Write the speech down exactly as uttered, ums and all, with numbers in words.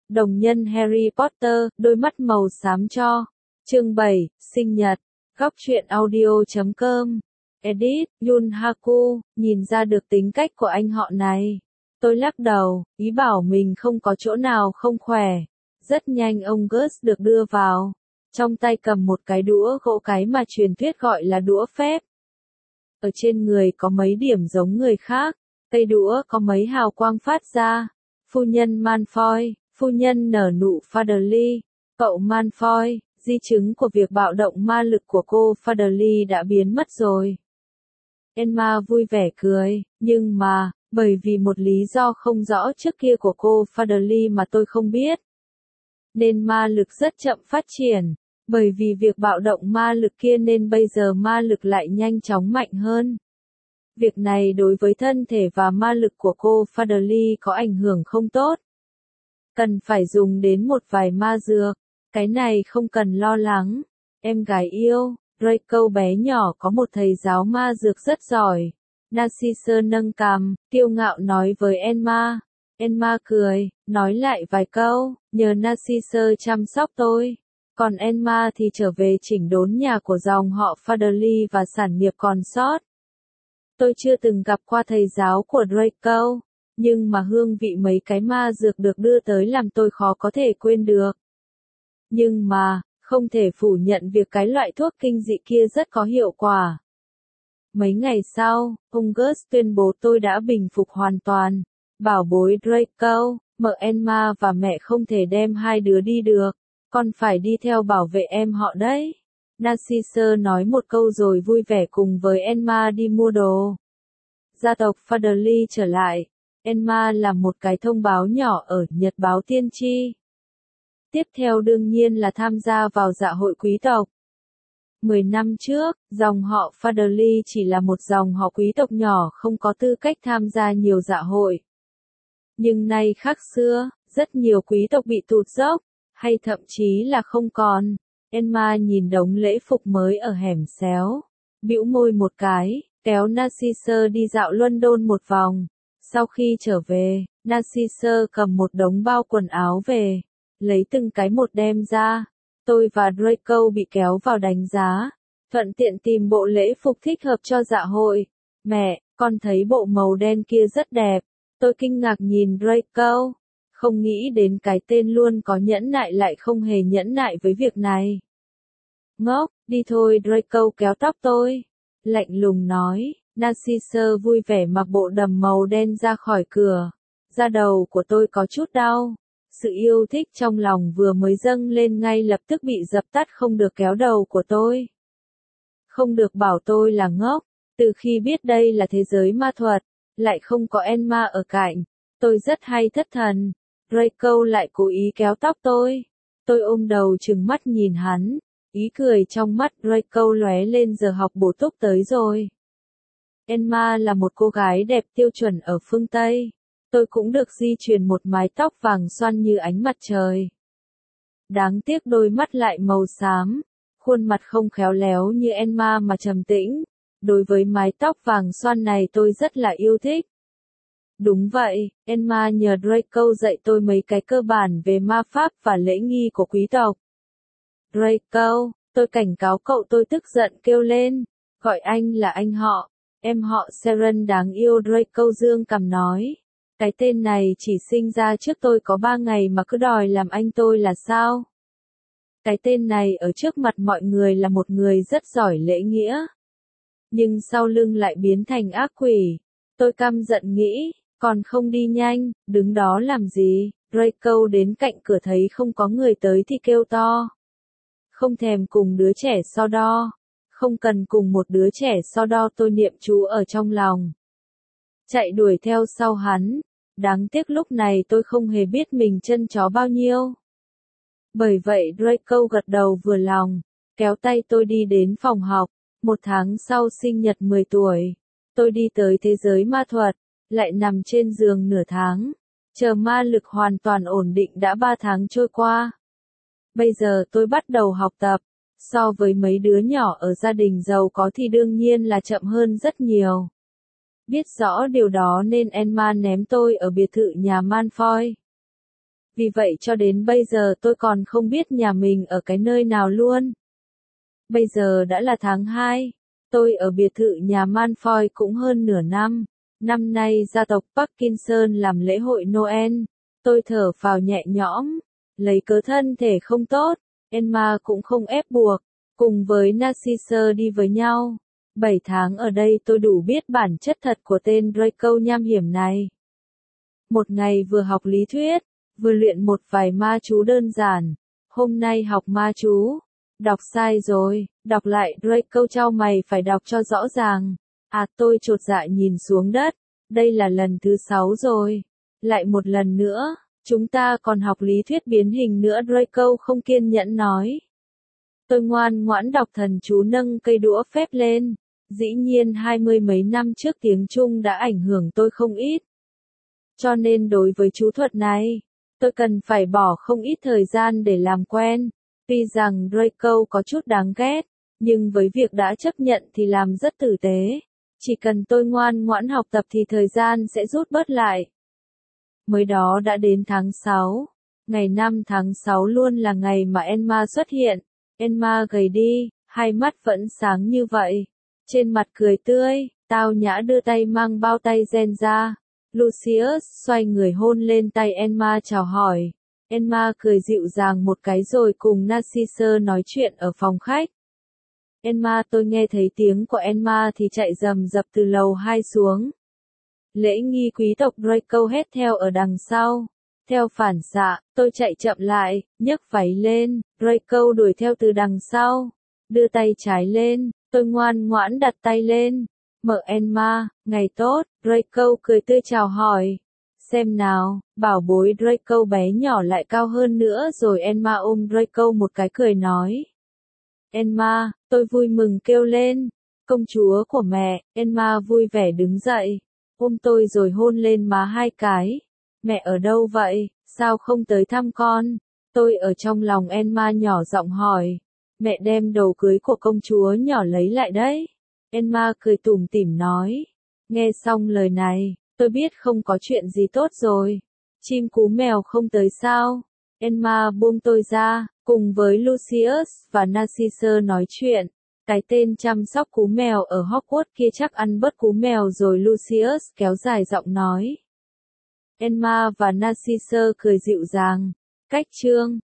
Đồng nhân Harry Potter, đôi mắt màu xám cho. Chương bảy, sinh nhật. Góc truyện audio chấm com. Edit, Yun Haku, nhìn ra được tính cách của anh họ này. Tôi lắc đầu, ý bảo mình không có chỗ nào không khỏe. Rất nhanh ông Gus được đưa vào. Trong tay cầm một cái đũa gỗ cái mà truyền thuyết gọi là đũa phép. Ở trên người có mấy điểm giống người khác. Cây đũa có mấy hào quang phát ra. Phu nhân Malfoy, phu nhân nở nụ Fatherly. Cậu Malfoy, di chứng của việc bạo động ma lực của cô Fatherly đã biến mất rồi. Emma vui vẻ cười, nhưng mà, bởi vì một lý do không rõ trước kia của cô Fatherly mà tôi không biết. Nên ma lực rất chậm phát triển, bởi vì việc bạo động ma lực kia nên bây giờ ma lực lại nhanh chóng mạnh hơn. Việc này đối với thân thể và ma lực của cô Fatherly có ảnh hưởng không tốt. Cần phải dùng đến một vài ma dược, cái này không cần lo lắng. Em gái yêu, Draco bé nhỏ có một thầy giáo ma dược rất giỏi. Narcisse nâng cằm, kiêu ngạo nói với Emma. Emma cười, nói lại vài câu, nhờ Narcisse chăm sóc tôi. Còn Emma thì trở về chỉnh đốn nhà của dòng họ Fatherly và sản nghiệp còn sót. Tôi chưa từng gặp qua thầy giáo của Draco, nhưng mà hương vị mấy cái ma dược được đưa tới làm tôi khó có thể quên được. Nhưng mà, không thể phủ nhận việc cái loại thuốc kinh dị kia rất có hiệu quả. Mấy ngày sau, ông Gus tuyên bố tôi đã bình phục hoàn toàn. Bảo bối Draco, mợ Emma và mẹ không thể đem hai đứa đi được, con phải đi theo bảo vệ em họ đấy. Narcisse nói một câu rồi vui vẻ cùng với Emma đi mua đồ. Gia tộc Fatherly trở lại. Emma làm một cái thông báo nhỏ ở Nhật báo Tiên tri. Tiếp theo đương nhiên là tham gia vào dạ hội quý tộc. Mười năm trước, dòng họ Fatherly chỉ là một dòng họ quý tộc nhỏ không có tư cách tham gia nhiều dạ hội. Nhưng nay khác xưa, rất nhiều quý tộc bị tụt dốc, hay thậm chí là không còn. Emma nhìn đống lễ phục mới ở hẻm xéo, bĩu môi một cái, kéo Narcisse đi dạo London một vòng. Sau khi trở về, Narcisse cầm một đống bao quần áo về, lấy từng cái một đem ra. Tôi và Draco bị kéo vào đánh giá, thuận tiện tìm bộ lễ phục thích hợp cho dạ hội. Mẹ, con thấy bộ màu đen kia rất đẹp. Tôi kinh ngạc nhìn Draco, không nghĩ đến cái tên luôn có nhẫn nại lại không hề nhẫn nại với việc này. Ngốc, đi thôi. Draco kéo tóc tôi, lạnh lùng nói. Narcisse vui vẻ mặc bộ đầm màu đen ra khỏi cửa. Da đầu của tôi có chút đau. Sự yêu thích trong lòng vừa mới dâng lên ngay lập tức bị dập tắt không được kéo đầu của tôi. Không được bảo tôi là ngốc. Từ khi biết đây là thế giới ma thuật, lại không có Emma ở cạnh, tôi rất hay thất thần. Draco lại cố ý kéo tóc tôi. Tôi ôm đầu trừng mắt nhìn hắn. Ý cười trong mắt Draco lóe lên, giờ học bổ túc tới rồi. Emma là một cô gái đẹp tiêu chuẩn ở phương Tây. Tôi cũng được di truyền một mái tóc vàng xoăn như ánh mặt trời. Đáng tiếc đôi mắt lại màu xám. Khuôn mặt không khéo léo như Emma mà trầm tĩnh. Đối với mái tóc vàng xoăn này tôi rất là yêu thích. Đúng vậy, Emma nhờ Draco dạy tôi mấy cái cơ bản về ma pháp và lễ nghi của quý tộc. Draco, tôi cảnh cáo cậu. Tôi tức giận kêu lên. Gọi anh là anh họ. Em họ Seren đáng yêu. Draco dương cằm nói. Cái tên này chỉ sinh ra trước tôi có ba ngày mà cứ đòi làm anh tôi là sao? Cái tên này ở trước mặt mọi người là một người rất giỏi lễ nghĩa. Nhưng sau lưng lại biến thành ác quỷ. Tôi căm giận nghĩ, còn không đi nhanh, đứng đó làm gì? Draco đến cạnh cửa thấy không có người tới thì kêu to. Không thèm cùng đứa trẻ so đo. Không cần cùng một đứa trẻ so đo. Tôi niệm chú ở trong lòng, chạy đuổi theo sau hắn. Đáng tiếc lúc này tôi không hề biết mình chân chó bao nhiêu. Bởi vậy Draco gật đầu vừa lòng, kéo tay tôi đi đến phòng học. Một tháng sau sinh nhật mười tuổi, tôi đi tới thế giới ma thuật, lại nằm trên giường nửa tháng. Chờ ma lực hoàn toàn ổn định đã ba tháng trôi qua. Bây giờ tôi bắt đầu học tập. So với mấy đứa nhỏ ở gia đình giàu có thì đương nhiên là chậm hơn rất nhiều. Biết rõ điều đó nên Emma ném tôi ở biệt thự nhà Malfoy. Vì vậy cho đến bây giờ tôi còn không biết nhà mình ở cái nơi nào luôn. Bây giờ đã là tháng hai, tôi ở biệt thự nhà Malfoy cũng hơn nửa năm. Năm nay gia tộc Parkinson làm lễ hội Noel, tôi thở phào nhẹ nhõm, lấy cớ thân thể không tốt, Emma cũng không ép buộc, cùng với Narcisse đi với nhau. Bảy tháng ở đây tôi đủ biết bản chất thật của tên Draco nham hiểm này. Một ngày vừa học lý thuyết, vừa luyện một vài ma chú đơn giản. Hôm nay học ma chú. Đọc sai rồi, đọc lại Draco chau mày phải đọc cho rõ ràng. À tôi chột dạ nhìn xuống đất, đây là lần thứ sáu rồi. Lại một lần nữa, chúng ta còn học lý thuyết biến hình nữa Draco không kiên nhẫn nói. Tôi ngoan ngoãn đọc thần chú nâng cây đũa phép lên. Dĩ nhiên hai mươi mấy năm trước tiếng Trung đã ảnh hưởng tôi không ít. Cho nên đối với chú thuật này, tôi cần phải bỏ không ít thời gian để làm quen. Tuy rằng Draco có chút đáng ghét, nhưng với việc đã chấp nhận thì làm rất tử tế. Chỉ cần tôi ngoan ngoãn học tập thì thời gian sẽ rút bớt lại. Mới đó đã đến tháng sáu. Ngày năm tháng sáu luôn là ngày mà Emma xuất hiện. Emma gầy đi, hai mắt vẫn sáng như vậy. Trên mặt cười tươi, tao nhã đưa tay mang bao tay gen ra. Lucius xoay người hôn lên tay Emma chào hỏi. Emma cười dịu dàng một cái rồi cùng Narcisse nói chuyện ở phòng khách. Emma tôi nghe thấy tiếng của Emma thì chạy rầm rập từ lầu hai xuống. Lễ nghi quý tộc Draco hét theo ở đằng sau. Theo phản xạ, tôi chạy chậm lại, nhấc váy lên, Draco đuổi theo từ đằng sau. Đưa tay trái lên, tôi ngoan ngoãn đặt tay lên. Mở Emma, ngày tốt, Draco cười tươi chào hỏi. Xem nào, bảo bối Draco bé nhỏ lại cao hơn nữa rồi Emma ôm Draco một cái cười nói. Emma, tôi vui mừng kêu lên. Công chúa của mẹ, Emma vui vẻ đứng dậy. Ôm tôi rồi hôn lên má hai cái. Mẹ ở đâu vậy, sao không tới thăm con? Tôi ở trong lòng Emma nhỏ giọng hỏi. Mẹ đem đồ cưới của công chúa nhỏ lấy lại đấy. Emma cười tủm tỉm nói. Nghe xong lời này, tôi biết không có chuyện gì tốt rồi. Chim cú mèo không tới sao? Emma buông tôi ra, cùng với Lucius và Narcisse nói chuyện. Cái tên chăm sóc cú mèo ở Hogwarts kia chắc ăn bớt cú mèo rồi Lucius kéo dài giọng nói. Emma và Narcisse cười dịu dàng. Cách chương